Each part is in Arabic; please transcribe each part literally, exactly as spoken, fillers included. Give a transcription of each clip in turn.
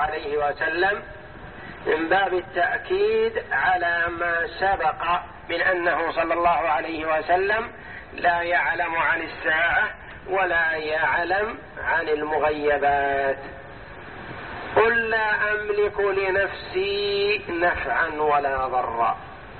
عليه وسلم من باب التأكيد على ما سبق من أنه صلى الله عليه وسلم لا يعلم عن الساعة ولا يعلم عن المغيبات. قل لا أملك لنفسي نفعا ولا ضرا.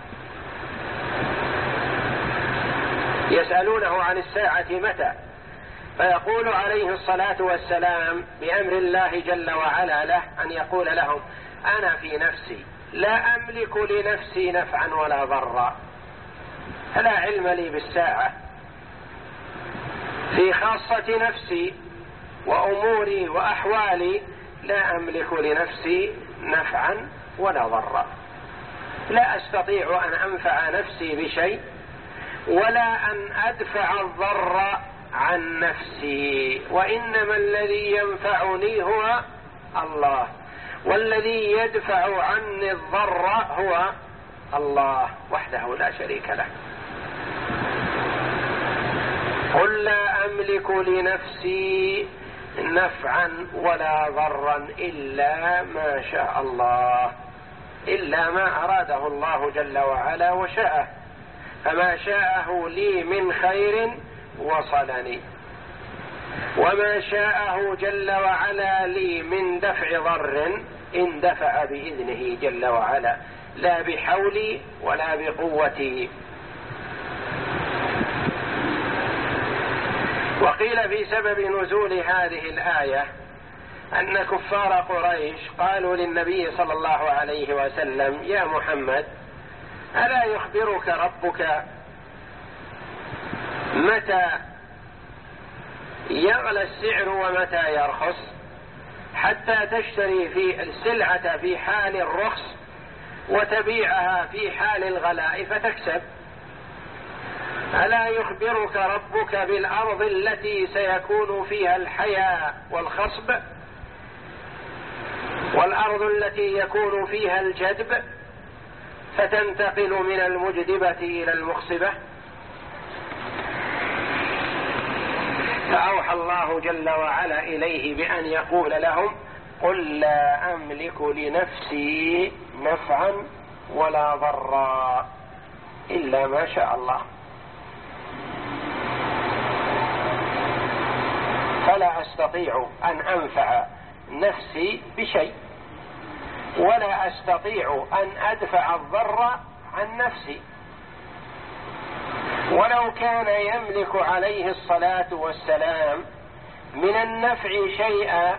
يسألونه عن الساعة متى، فيقول عليه الصلاة والسلام بأمر الله جل وعلا له أن يقول لهم: أنا في نفسي لا أملك لنفسي نفعا ولا ضرا، فلا علم لي بالساعة. في خاصة نفسي وأموري وأحوالي لا أملك لنفسي نفعا ولا ضرا، لا أستطيع أن أنفع نفسي بشيء ولا أن أدفع الضر عن نفسي، وإنما الذي ينفعني هو الله، والذي يدفع عني الضر هو الله وحده لا شريك له. قل لا أملك لنفسي نفعا ولا ضرا إلا ما شاء الله، إلا ما أراده الله جل وعلا وشاءه، فما شاءه لي من خير وصلني، وما شاءه جل وعلا لي من دفع ضر اندفع بإذنه جل وعلا، لا بحولي ولا بقوتي. وقيل في سبب نزول هذه الآية أن كفار قريش قالوا للنبي صلى الله عليه وسلم: يا محمد، ألا يخبرك ربك متى يغلى السعر ومتى يرخص، حتى تشتري في السلعة في حال الرخص وتبيعها في حال الغلاء فتكسب؟ ألا يخبرك ربك بالأرض التي سيكون فيها الحياة والخصب، والأرض التي يكون فيها الجدب فتنتقل من المجدبة إلى المخصبة؟ فأوحى الله جل وعلا إليه بأن يقول لهم: قل لا أملك لنفسي نفعا ولا ضرا إلا ما شاء الله. فلا أستطيع أن أنفع نفسي بشيء، ولا أستطيع أن أدفع الضر عن نفسي. ولو كان يملك عليه الصلاة والسلام من النفع شيئا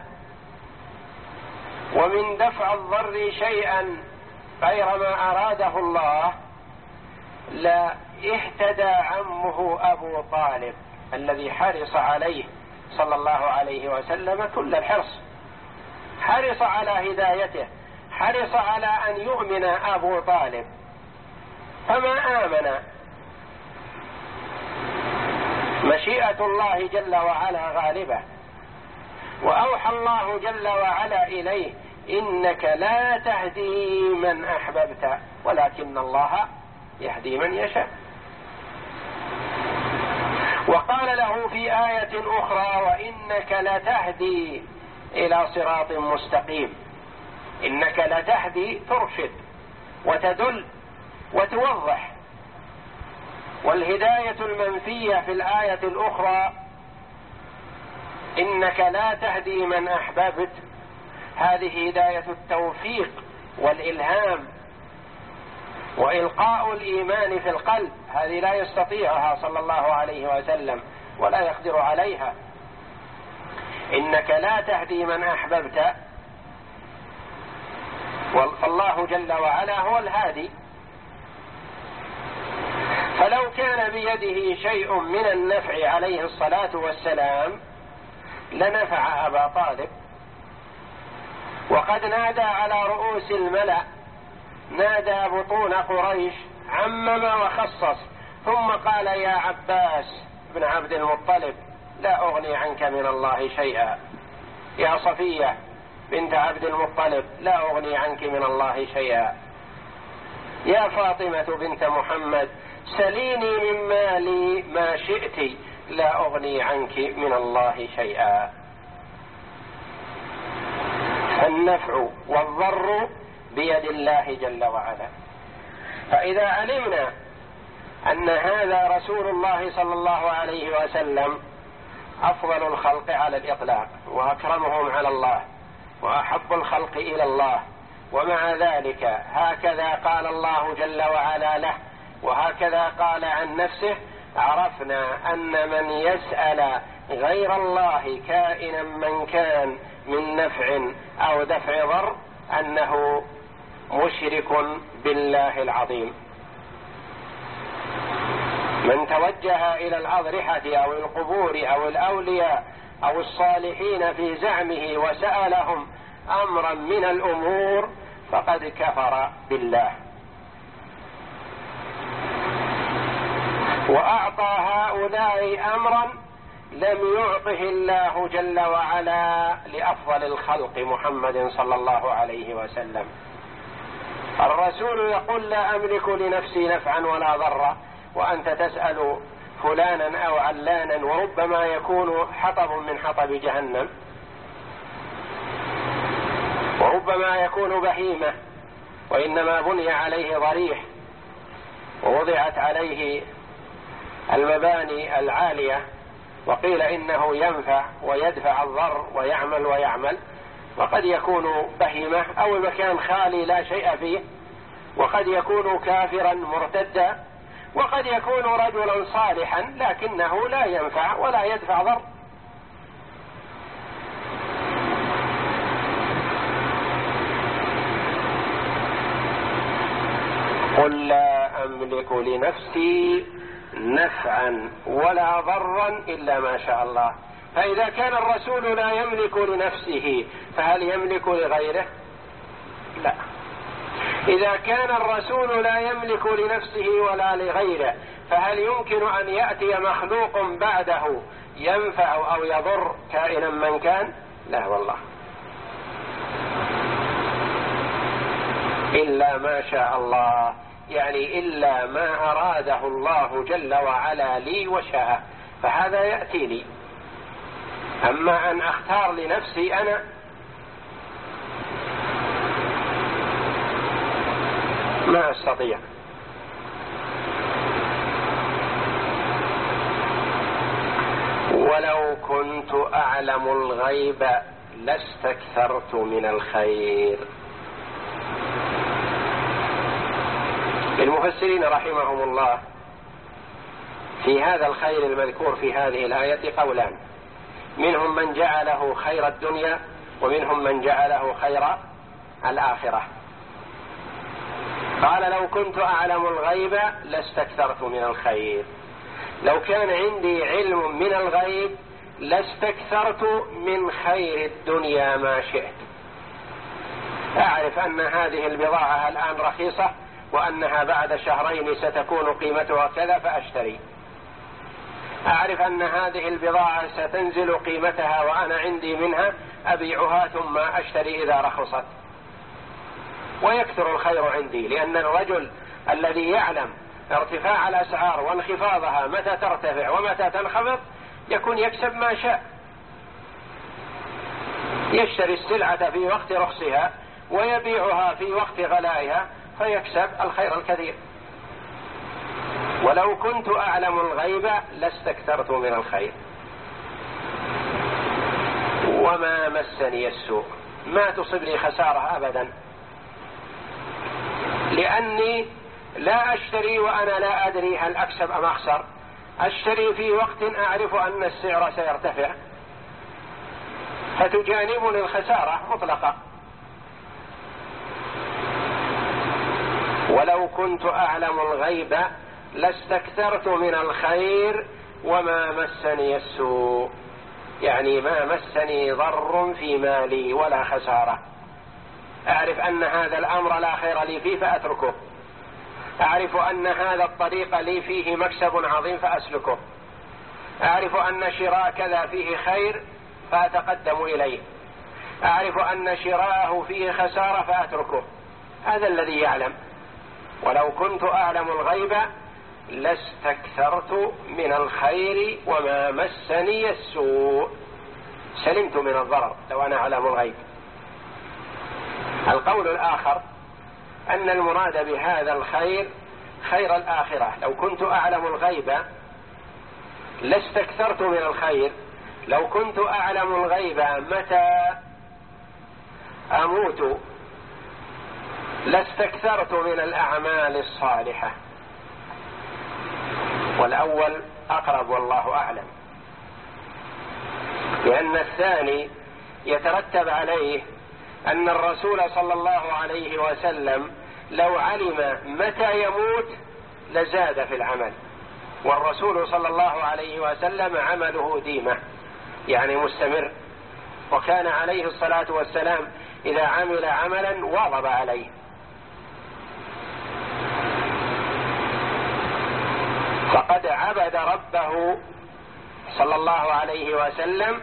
ومن دفع الضر شيئا غير ما أراده الله، لا اهتدى عمه أبو طالب الذي حرص عليه صلى الله عليه وسلم كل الحرص، حرص على هدايته، حرص على أن يؤمن أبو طالب، فما آمن. مشيئة الله جل وعلا غالبة، وأوحى الله جل وعلا إليه: إنك لا تهدي من أحببت ولكن الله يهدي من يشاء. وقال له في آية أخرى: وإنك لتهدي إلى صراط مستقيم. إنك لتهدي ترشد وتدل وتوضح. والهداية المنفية في الآية الأخرى: إنك لا تهدي من أحببت، هذه هداية التوفيق والإلهام وإلقاء الإيمان في القلب، هذه لا يستطيعها صلى الله عليه وسلم ولا يقدر عليها. إنك لا تهدي من أحببت، والله جل وعلا هو الهادي. فلو كان بيده شيء من النفع عليه الصلاة والسلام لنفع أبا طالب. وقد نادى على رؤوس الملأ، نادى بطون قريش، عمم وخصص، ثم قال: يا عباس بن عبد المطلب، لا أغني عنك من الله شيئا. يا صفية بنت عبد المطلب، لا أغني عنك من الله شيئا. يا فاطمة بنت محمد، سليني من مالي ما شئت، لا أغني عنك من الله شيئا. النفع والضر بيد الله جل وعلا. فإذا علمنا أن هذا رسول الله صلى الله عليه وسلم أفضل الخلق على الإطلاق وأكرمهم على الله وأحب الخلق إلى الله، ومع ذلك هكذا قال الله جل وعلا له وهكذا قال عن نفسه، عرفنا أن من يسأل غير الله كائنا من كان من نفع أو دفع ضر أنه مشرك بالله العظيم. من توجه إلى الأضرحة أو القبور أو الأولياء أو الصالحين في زعمه وسألهم أمرا من الأمور فقد كفر بالله، وأعطى هؤلاء أمرا لم يعطه الله جل وعلا لأفضل الخلق محمد صلى الله عليه وسلم. الرسول يقول لا أملك لنفسي نفعا ولا ضرا، وأنت تسأل فلانا أو علانا وربما يكون حطب من حطب جهنم، وربما يكون بهيمة وإنما بني عليه ضريح ووضعت عليه المباني العالية وقيل إنه ينفع ويدفع الضر ويعمل ويعمل، وقد يكون بهيمة أو المكان خالي لا شيء فيه، وقد يكون كافرا مرتدا، وقد يكون رجلا صالحا لكنه لا ينفع ولا يدفع ضر. قل لا أملك لنفسي نفعا ولا ضرا إلا ما شاء الله. فإذا كان الرسول لا يملك لنفسه فهل يملك لغيره؟ لا. إذا كان الرسول لا يملك لنفسه ولا لغيره فهل يمكن أن يأتي مخلوق بعده ينفع أو يضر كائنا من كان؟ لا والله، إلا ما شاء الله، يعني إلا ما أراده الله جل وعلا لي وشاء فهذا يأتي لي. أما أن أختار لنفسي أنا ما أستطيع. ولو كنت أعلم الغيب لاستكثرت من الخير. المفسرين رحمهم الله في هذا الخير المذكور في هذه الآية قولان، منهم من جعله خير الدنيا ومنهم من جعله خير الآخرة. قال لو كنت أعلم الغيب لاستكثرت من الخير، لو كان عندي علم من الغيب لاستكثرت من خير الدنيا ما شئت. أعرف أن هذه البضاعة الآن رخيصة وأنها بعد شهرين ستكون قيمتها كذا فأشتري. أعرف أن هذه البضاعة ستنزل قيمتها وأنا عندي منها أبيعها ثم أشتري إذا رخصت، ويكثر الخير عندي، لأن الرجل الذي يعلم ارتفاع الأسعار وانخفاضها متى ترتفع ومتى تنخفض يكون يكسب ما شاء، يشتري السلعة في وقت رخصها ويبيعها في وقت غلائها فيكسب الخير الكثير. ولو كنت أعلم الغيب لاستكثرت من الخير وما مسني السوء، ما تصبني خسارة أبدا، لأني لا أشتري وأنا لا أدري هل أكسب أم أخسر، أشتري في وقت أعرف أن السعر سيرتفع فتجانبني الخسارة مطلقة. ولو كنت أعلم الغيب لاستكثرت من الخير وما مسني السوء، يعني ما مسني ضر في مالي ولا خسارة. أعرف أن هذا الأمر لا خير لي فيه فأتركه، أعرف أن هذا الطريق لي فيه مكسب عظيم فأسلكه، أعرف أن شراء كذا فيه خير فأتقدم إليه، أعرف أن شراءه فيه خسارة فأتركه. هذا الذي يعلم. ولو كنت أعلم الغيب لاستكثرت من الخير وما مسني السوء، سلمت من الضرر لو أنا أعلم الغيب. القول الآخر أن المراد بهذا الخير خير الآخرة. لو كنت أعلم الغيب لاستكثرت من الخير، لو كنت أعلم الغيب متى أموت لاستكثرت من الأعمال الصالحة. والأول أقرب والله أعلم، لأن الثاني يترتب عليه أن الرسول صلى الله عليه وسلم لو علم متى يموت لزاد في العمل، والرسول صلى الله عليه وسلم عمله ديمة يعني مستمر، وكان عليه الصلاة والسلام إذا عمل عملا واظب عليه. فقد عبد ربه صلى الله عليه وسلم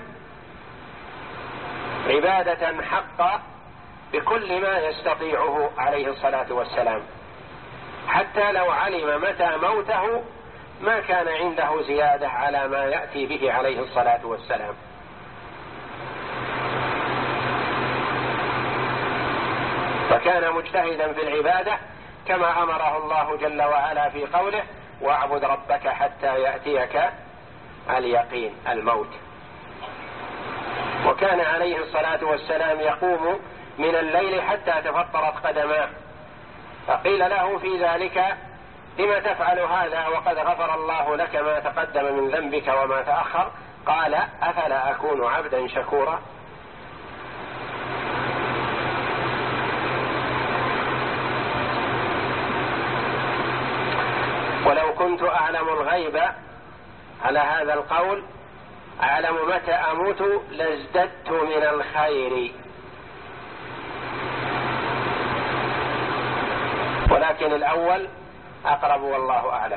عبادة حقة بكل ما يستطيعه عليه الصلاة والسلام، حتى لو علم متى موته ما كان عنده زيادة على ما يأتي به عليه الصلاة والسلام. فكان مجتهدا في العبادة كما أمره الله جل وعلا في قوله: واعبد ربك حتى يأتيك اليقين، الموت. وكان عليه الصلاة والسلام يقوم من الليل حتى تفطرت قدماه، فقيل له في ذلك: لم تفعل هذا وقد غفر الله لك ما تقدم من ذنبك وما تأخر؟ قال: أفلا أكون عبدا شكورا؟ ولو كنت أعلم الغيب على هذا القول، أعلم متى أموت لازددت من الخير. ولكن الأول أقرب والله أعلم.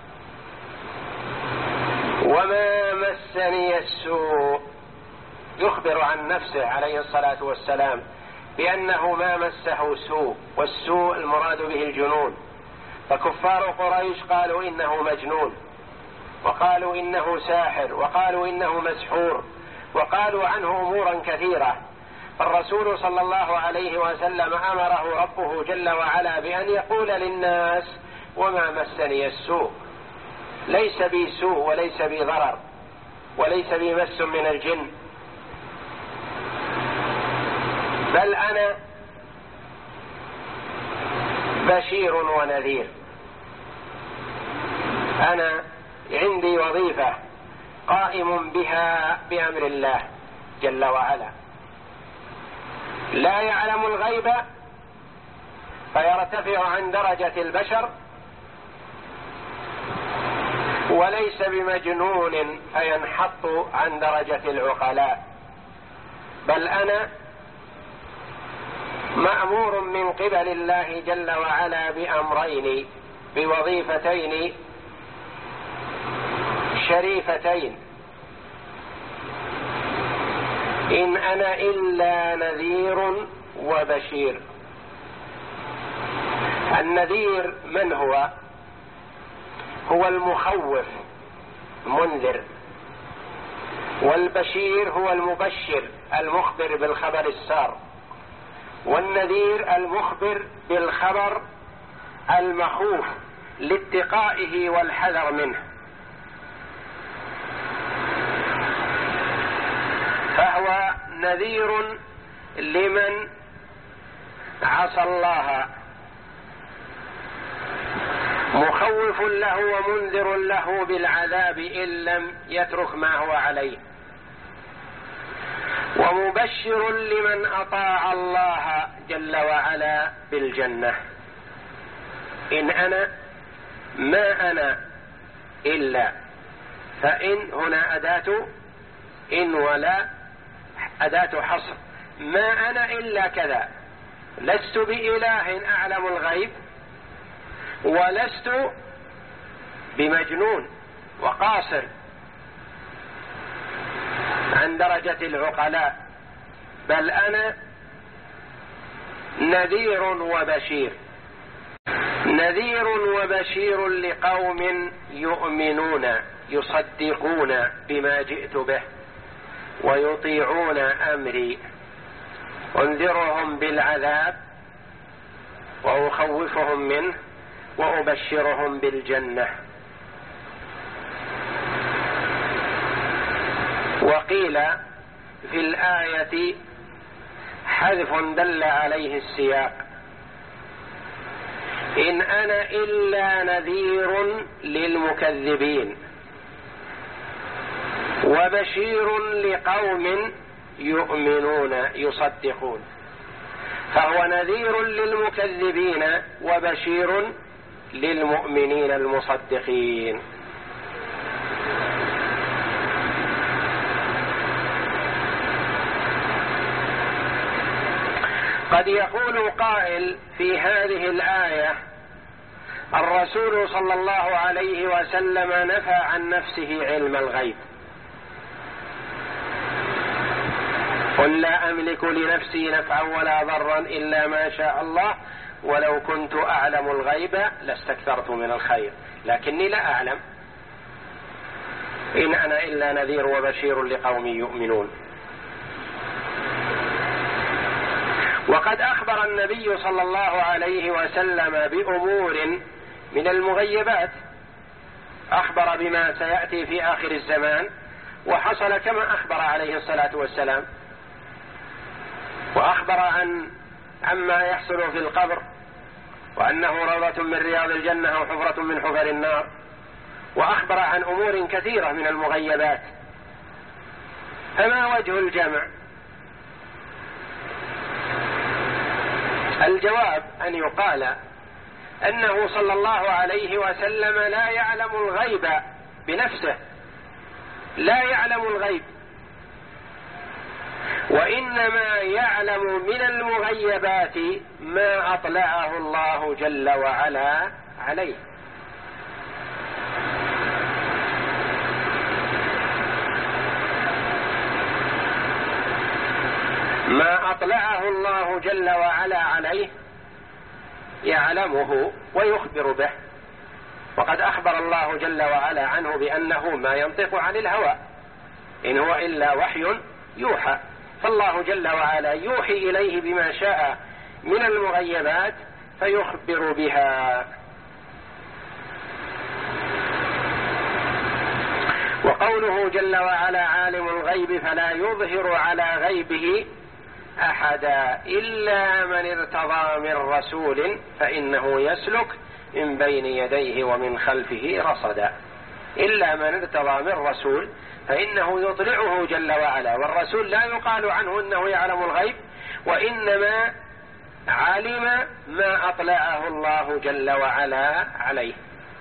وما مسني السوء، يخبر عن نفسه عليه الصلاة والسلام بأنه ما مسه سوء، والسوء المراد به الجنون. فكفار قريش قالوا إنه مجنون، وقالوا إنه ساحر، وقالوا إنه مسحور، وقالوا عنه أمورا كثيرة. فالرسول صلى الله عليه وسلم أمره ربه جل وعلا بأن يقول للناس: وما مسني السوء، ليس بي سوء وليس بي ضرر وليس بي مس من الجن، بل أنا بشير ونذير. أنا عندي وظيفة قائم بها بأمر الله جل وعلا، لا يعلم الغيب فيرتفع عن درجة البشر، وليس بمجنون فينحط عن درجة العقلاء، بل أنا مأمور من قبل الله جل وعلا بأمرين، بوظيفتين شريفتين: إن أنا إلا نذير وبشير. النذير من هو؟ هو المخوف منذر، والبشير هو المبشر المخبر بالخبر السار، والنذير المخبر بالخبر المخوف لاتقائه والحذر منه. فهو نذير لمن عصى الله، مخوف له ومنذر له بالعذاب إن لم يترك ما هو عليه، ومبشر لمن أطاع الله جل وعلا بالجنة. إن أنا ما أنا إلا، فإن هنا أداة إن ولا أداة حصر، ما أنا إلا كذا، لست بإله أعلم الغيب، ولست بمجنون وقاصر عن درجة العقلاء، بل أنا نذير وبشير. نذير وبشير لقوم يؤمنون يصدقون بما جئت به ويطيعون أمري. أنذرهم بالعذاب وأخوفهم منه وأبشرهم بالجنة. وقيل في الآية حذف دل عليه السياق: إن أنا إلا نذير للمكذبين وبشير لقوم يؤمنون يصدقون. فهو نذير للمكذبين وبشير للمؤمنين المصدقين. قد يقول قائل في هذه الآية: الرسول صلى الله عليه وسلم نفى عن نفسه علم الغيب، قل لا أملك لنفسي نفعا ولا ضرا إلا ما شاء الله ولو كنت أعلم الغيب لاستكثرت من الخير لكني لا أعلم، إن أنا إلا نذير وبشير لقوم يؤمنون. وقد أخبر النبي صلى الله عليه وسلم بأمور من المغيبات، أخبر بما سيأتي في آخر الزمان وحصل كما أخبر عليه الصلاة والسلام، وأخبر عن عما يحصل في القبر وأنه روضة من رياض الجنة أو حفرة من حفر النار، وأخبر عن أمور كثيرة من المغيبات. فما وجه الجمع؟ الجواب أن يقال أنه صلى الله عليه وسلم لا يعلم الغيب بنفسه، لا يعلم الغيب، وإنما يعلم من المغيبات ما أطلعه الله جل وعلا عليه. ما أطلعه الله جل وعلا عليه يعلمه ويخبر به، وقد أخبر الله جل وعلا عنه بأنه ما ينطق عن الهوى إن هو إلا وحي يوحى، فالله جل وعلا يوحي إليه بما شاء من المغيبات فيخبر بها. وقوله جل وعلا عالم الغيب فلا يظهر على غيبه أحدا إلا من ارتضى من رسول فإنه يسلك من بين يديه ومن خلفه رصدا. إلا من ارتضى من رسول فإنه يطلعه جل وعلا، والرسول لا يقال عنه إنه يعلم الغيب، وإنما علم ما أطلعه الله جل وعلا عليه.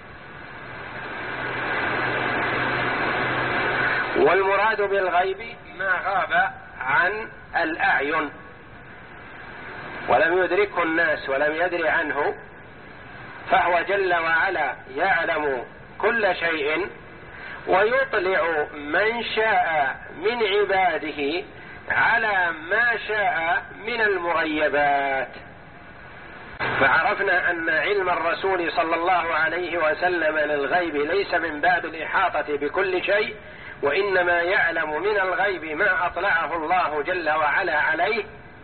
والمراد بالغيب ما غاب عن الأعين ولم يدركه الناس ولم يدري عنه، فهو جل وعلا يعلم كل شيء ويطلع من شاء من عباده على ما شاء من المغيبات. فعرفنا أن علم الرسول صلى الله عليه وسلم للغيب ليس من باب الإحاطة بكل شيء، وإنما يعلم من الغيب ما أطلعه الله جل وعلا عليه.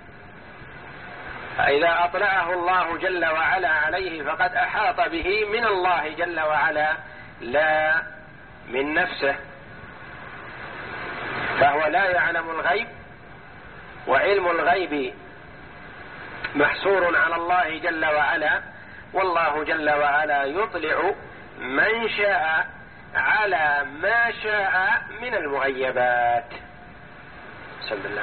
فإذا أطلعه الله جل وعلا عليه فقد أحاط به من الله جل وعلا لا من نفسه، فهو لا يعلم الغيب، وعلم الغيب محصور على الله جل وعلا، والله جل وعلا يطلع من شاء على ما شاء من المغيبات. بسم الله.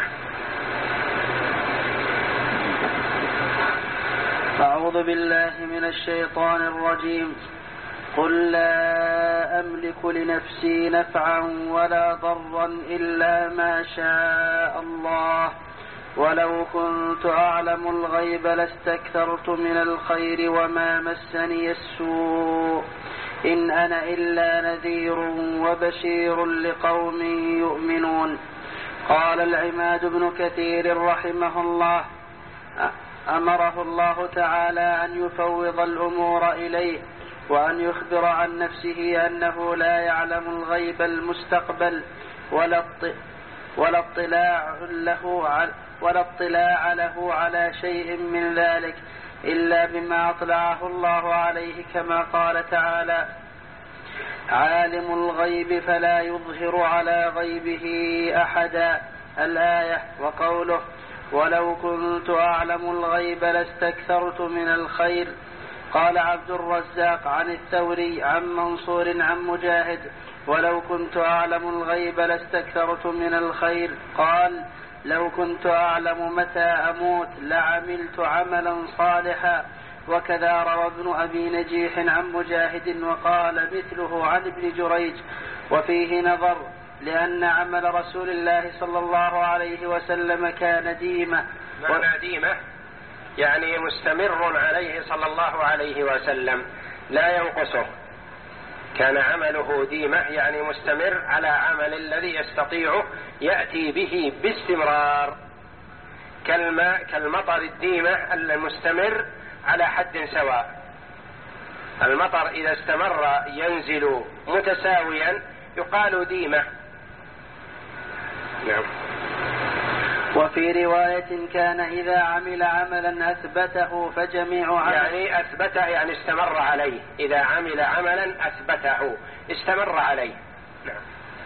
أعوذ بالله من الشيطان الرجيم. قل لا أملك لنفسي نفعا ولا ضرا إلا ما شاء الله ولو كنت أعلم الغيب لاستكثرت من الخير وما مسني السوء إن أنا إلا نذير وبشير لقوم يؤمنون. قال العماد بن كثير رحمه الله: أمره الله تعالى أن يفوض الأمور إليه وأن يخبر عن نفسه أنه لا يعلم الغيب المستقبل ولا اطلاع له ولا اطلاع له على شيء من ذلك إلا بما أطلعه الله عليه، كما قال تعالى: عالم الغيب فلا يظهر على غيبه أحدا، الآية. وقوله: ولو كنت أعلم الغيب لاستكثرت من الخير. قال عبد الرزاق عن الثوري عن منصور عن مجاهد: ولو كنت أعلم الغيب لاستكثرت من الخير. قال: لو كنت أعلم متى أموت لعملت عملا صالحا. وكذا روى ابن أبي نجيح عن مجاهد وقال مثله عن ابن جريج. وفيه نظر، لأن عمل رسول الله صلى الله عليه وسلم كان ديمة. معنى ديمة يعني مستمر عليه صلى الله عليه وسلم لا ينقصه، كان عمله ديمة يعني مستمر على عمل الذي يستطيع يأتي به باستمرار، كالماء كالمطر الديمة المستمر على حد سواء. المطر إذا استمر ينزل متساويا يقال ديمة. نعم. وفي رواية: كان إذا عمل عملا أثبته فجميع عمل يعني أثبته يعني استمر عليه، إذا عمل عملا أثبته استمر عليه. نعم.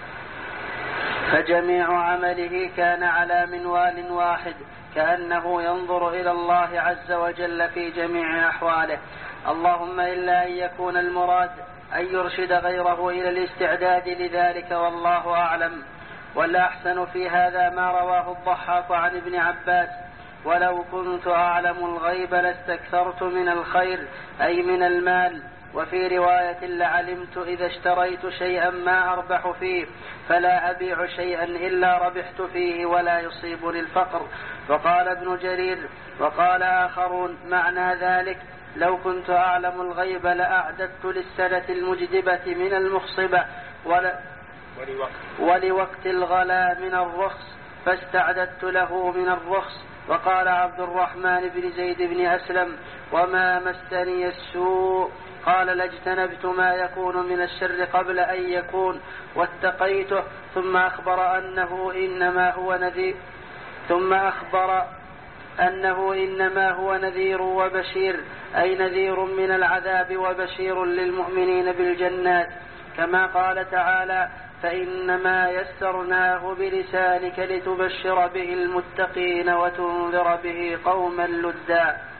فجميع عمله كان على منوال واحد، كأنه ينظر إلى الله عز وجل في جميع أحواله، اللهم إلا أن يكون المراد أن يرشد غيره إلى الاستعداد لذلك، والله أعلم. والأحسن في هذا ما رواه الضحاك عن ابن عباس: ولو كنت أعلم الغيب لاستكثرت من الخير، أي من المال. وفي رواية: لعلمت إذا اشتريت شيئا ما أربح فيه فلا أبيع شيئا إلا ربحت فيه ولا يصيبني الفقر. وقال ابن جرير وقال آخرون معنى ذلك: لو كنت أعلم الغيب لأعددت للسنة المجدبة من المخصبة ولا ولوقت, ولوقت الغلا من الرخص فاستعددت له من الرخص. وقال عبد الرحمن بن زيد بن أسلم: وما مسني السوء، قال لاجتنبت ما يكون من الشر قبل أن يكون واتقيته. ثم أخبر أنه إنما هو نذير ثم أخبر أنه إنما هو نذير وبشير، أي نذير من العذاب وبشير للمؤمنين بالجنات، كما قال تعالى: فإنما يسرناه بلسانك لتبشر به المتقين وتنذر به قوما لدا.